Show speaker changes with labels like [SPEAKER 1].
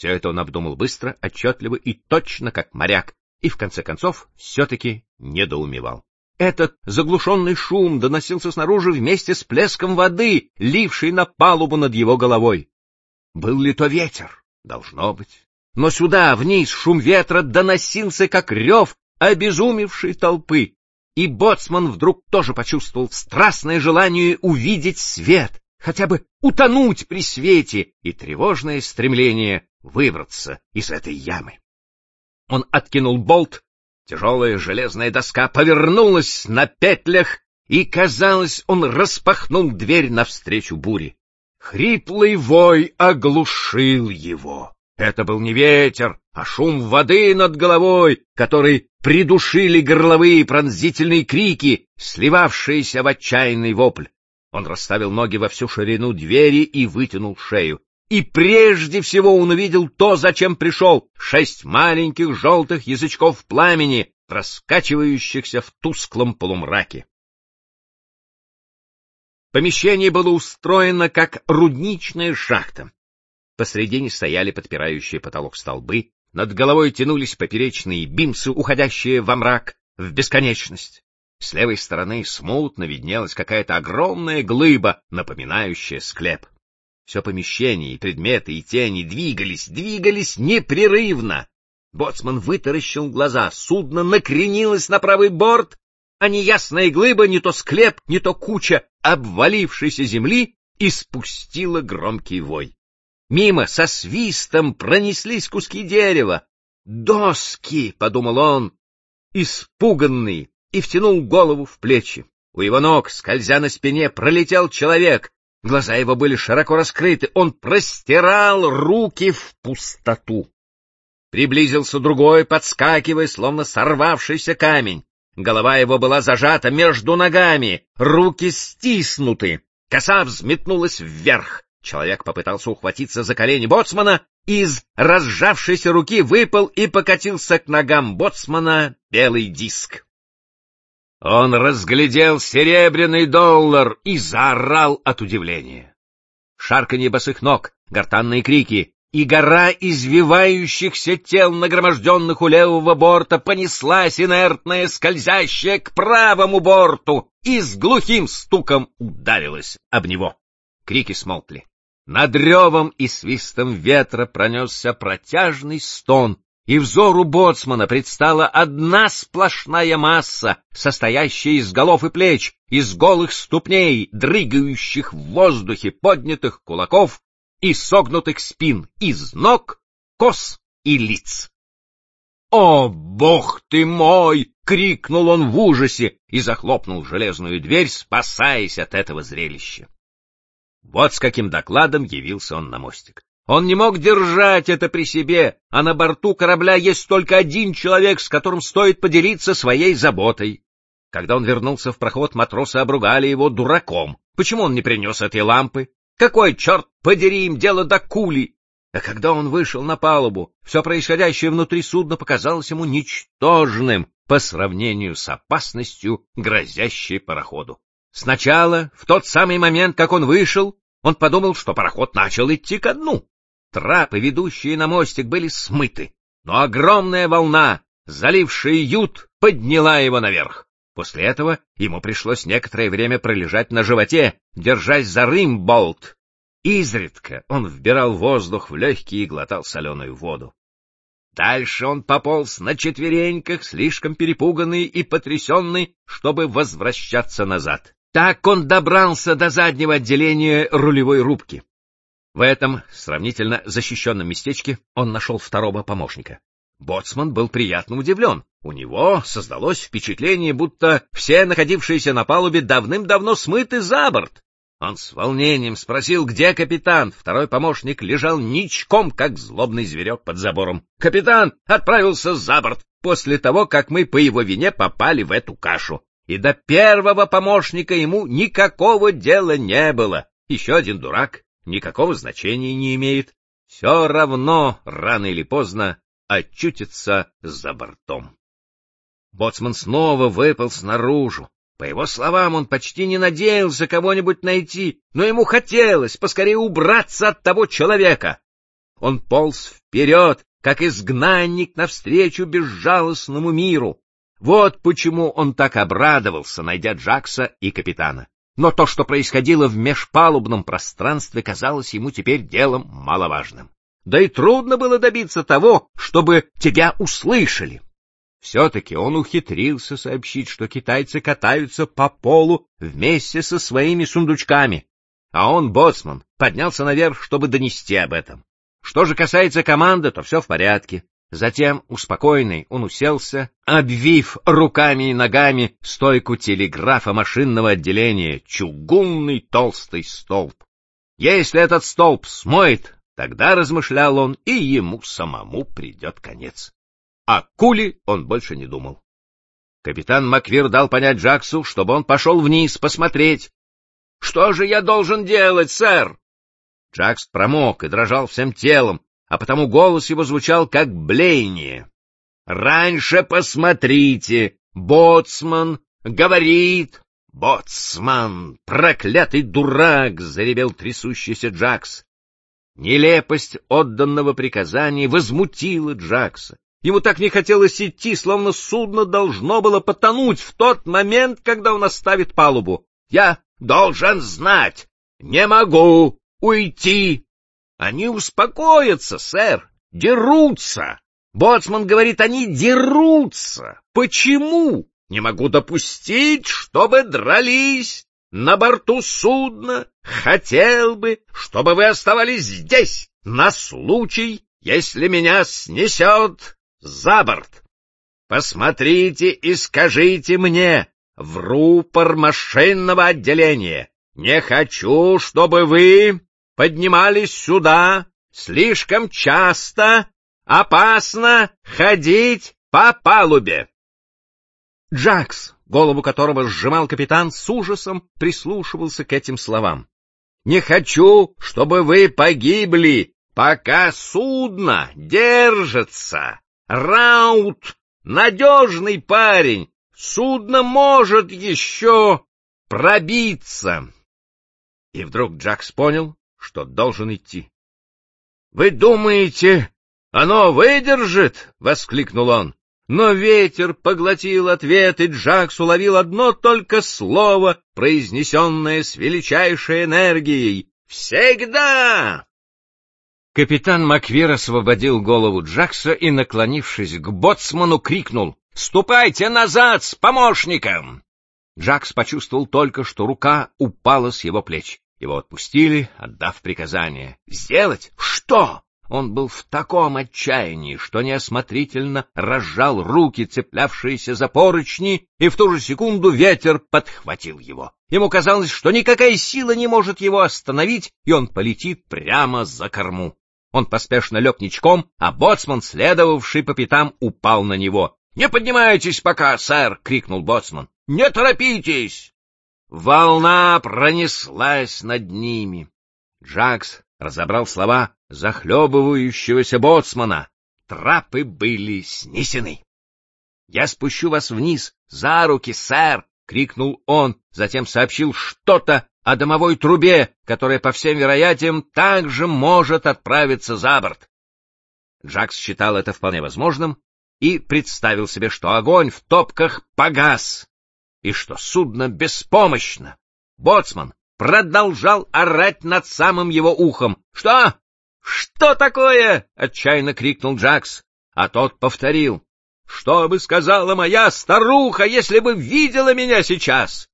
[SPEAKER 1] Все это он обдумал быстро, отчетливо и точно, как моряк, и в конце концов все-таки недоумевал. Этот заглушенный шум доносился снаружи вместе с плеском воды, лившей на палубу над его головой. Был ли то ветер? Должно быть. Но сюда, вниз, шум ветра доносился, как рев обезумевшей толпы, и боцман вдруг тоже почувствовал страстное желание увидеть свет, хотя бы утонуть при свете, и тревожное стремление выбраться из этой ямы. Он откинул болт, тяжелая железная доска повернулась на петлях, и, казалось, он распахнул дверь навстречу буре. Хриплый вой оглушил его. Это был не ветер, а шум воды над головой, который придушили горловые пронзительные крики, сливавшиеся в отчаянный вопль. Он расставил ноги во всю ширину двери и вытянул шею. И прежде всего он увидел то, зачем пришел: 6 маленьких желтых язычков пламени, раскачивающихся в тусклом полумраке. Помещение было устроено как рудничная шахта. Посредине стояли подпирающие потолок столбы, над головой тянулись поперечные бимсы, уходящие во мрак, в бесконечность. С левой стороны смутно виднелась какая-то огромная глыба, напоминающая склеп. Все помещение, и предметы, и тени двигались непрерывно. Боцман вытаращил глаза, судно накренилось на правый борт, а неясная глыба, не то склеп, не то куча обвалившейся земли, испустила громкий вой. Мимо со свистом пронеслись куски дерева. «Доски!» — подумал он, испуганный, и втянул голову в плечи. У его ног, скользя на спине, пролетел человек. Глаза его были широко раскрыты, он простирал руки в пустоту. Приблизился другой, подскакивая, словно сорвавшийся камень. Голова его была зажата между ногами, руки стиснуты. Коса взметнулась вверх. Человек попытался ухватиться за колени боцмана, из разжавшейся руки выпал и покатился к ногам боцмана белый диск. Он разглядел серебряный доллар и заорал от удивления. Шарканье босых ног, гортанные крики и гора извивающихся тел, нагроможденных у левого борта, понеслась инертная, скользящая к правому борту и с глухим стуком ударилась об него. Крики смолкли. Над ревом и свистом ветра пронесся протяжный стон, и взору боцмана предстала одна сплошная масса, состоящая из голов и плеч, из голых ступней, дрыгающих в воздухе поднятых кулаков и согнутых спин, из ног, кос и лиц. «О, бог ты мой!» — крикнул он в ужасе и захлопнул железную дверь, спасаясь от этого зрелища. Вот с каким докладом явился он на мостик. Он не мог держать это при себе, а на борту корабля есть только один человек, с которым стоит поделиться своей заботой. Когда он вернулся в проход, матросы обругали его дураком. Почему он не принес этой лампы? Какой, черт подери, им дело до кули? А когда он вышел на палубу, все происходящее внутри судна показалось ему ничтожным по сравнению с опасностью, грозящей пароходу. Сначала, в тот самый момент, как он вышел, он подумал, что пароход начал идти ко дну. Трапы, ведущие на мостик, были смыты, но огромная волна, залившая ют, подняла его наверх. После этого ему пришлось некоторое время пролежать на животе, держась за рымболт. Изредка он вбирал воздух в легкие и глотал соленую воду. Дальше он пополз на четвереньках, слишком перепуганный и потрясенный, чтобы возвращаться назад. Так он добрался до заднего отделения рулевой рубки. В этом сравнительно защищенном местечке он нашел второго помощника. Боцман был приятно удивлен. У него создалось впечатление, будто все находившиеся на палубе давным-давно смыты за борт. Он с волнением спросил, где капитан. Второй помощник лежал ничком, как злобный зверек под забором. Капитан отправился за борт после того, как мы по его вине попали в эту кашу. И до первого помощника ему никакого дела не было. Еще один дурак, никакого значения не имеет. Все равно, рано или поздно, очутится за бортом. Боцман снова выполз наружу. По его словам, он почти не надеялся кого-нибудь найти, но ему хотелось поскорее убраться от того человека. Он полз вперед, как изгнанник навстречу безжалостному миру. Вот почему он так обрадовался, найдя Джакса и капитана. Но то, что происходило в межпалубном пространстве, казалось ему теперь делом маловажным. Да и трудно было добиться того, чтобы тебя услышали. Все-таки он ухитрился сообщить, что китайцы катаются по полу вместе со своими сундучками, а он, боцман, поднялся наверх, чтобы донести об этом. Что же касается команды, то все в порядке. Затем, успокоенный, он уселся, обвив руками и ногами стойку телеграфа машинного отделения, чугунный толстый столб. Если этот столб смоет, тогда, размышлял он, и ему самому придет конец. О Куле он больше не думал. Капитан Маквир дал понять Джаксу, чтобы он пошел вниз посмотреть. — Что же я должен делать, сэр? Джакс промок и дрожал всем телом, а потому голос его звучал как блеяние. — Раньше посмотрите, боцман говорит. — Боцман, проклятый дурак! — заревел трясущийся Джакс. Нелепость отданного приказания возмутила Джакса. Ему так не хотелось идти, словно судно должно было потонуть в тот момент, когда он оставит палубу. — Я должен знать! Не могу уйти! Они успокоятся, сэр, дерутся. Боцман говорит, они дерутся. Почему? Не могу допустить, чтобы дрались на борту судна. Хотел бы, чтобы вы оставались здесь на случай, если меня снесет за борт. Посмотрите и скажите мне в рупор машинного отделения. Не хочу, чтобы вы поднимались сюда слишком часто. Опасно ходить по палубе. Джакс, голову которого сжимал капитан, с ужасом прислушивался к этим словам. Не хочу, чтобы вы погибли, пока судно держится. Раут — надежный парень. Судно может еще пробиться. И вдруг Джакс понял, что должен идти. — Вы думаете, оно выдержит? — воскликнул он. Но ветер поглотил ответ, и Джакс уловил одно только слово, произнесенное с величайшей энергией. «Всегда!» Капитан Маквир освободил голову Джакса и, наклонившись к боцману, крикнул: «Ступайте назад с помощником!» Джакс почувствовал только, что рука упала с его плеч. Его отпустили, отдав приказание. «Сделать? Что?» Он был в таком отчаянии, что неосмотрительно разжал руки, цеплявшиеся за поручни, и в ту же секунду ветер подхватил его. Ему казалось, что никакая сила не может его остановить, и он полетит прямо за корму. Он поспешно лег ничком, а боцман, следовавший по пятам, упал на него. — Не поднимайтесь пока, сэр! — крикнул боцман. — Не торопитесь! Волна пронеслась над ними. Джакс разобрал слова захлебывающегося боцмана. Трапы были снесены. — Я спущу вас вниз за руки, сэр! — крикнул он, затем сообщил что-то о дымовой трубе, которая, по всем вероятиям, также может отправиться за борт. Джакс считал это вполне возможным и представил себе, что огонь в топках погас и что судно беспомощно. Боцман продолжал орать над самым его ухом. — Что? Что такое? — отчаянно крикнул Джакс, а тот повторил. — Что бы сказала моя старуха, если бы видела меня сейчас?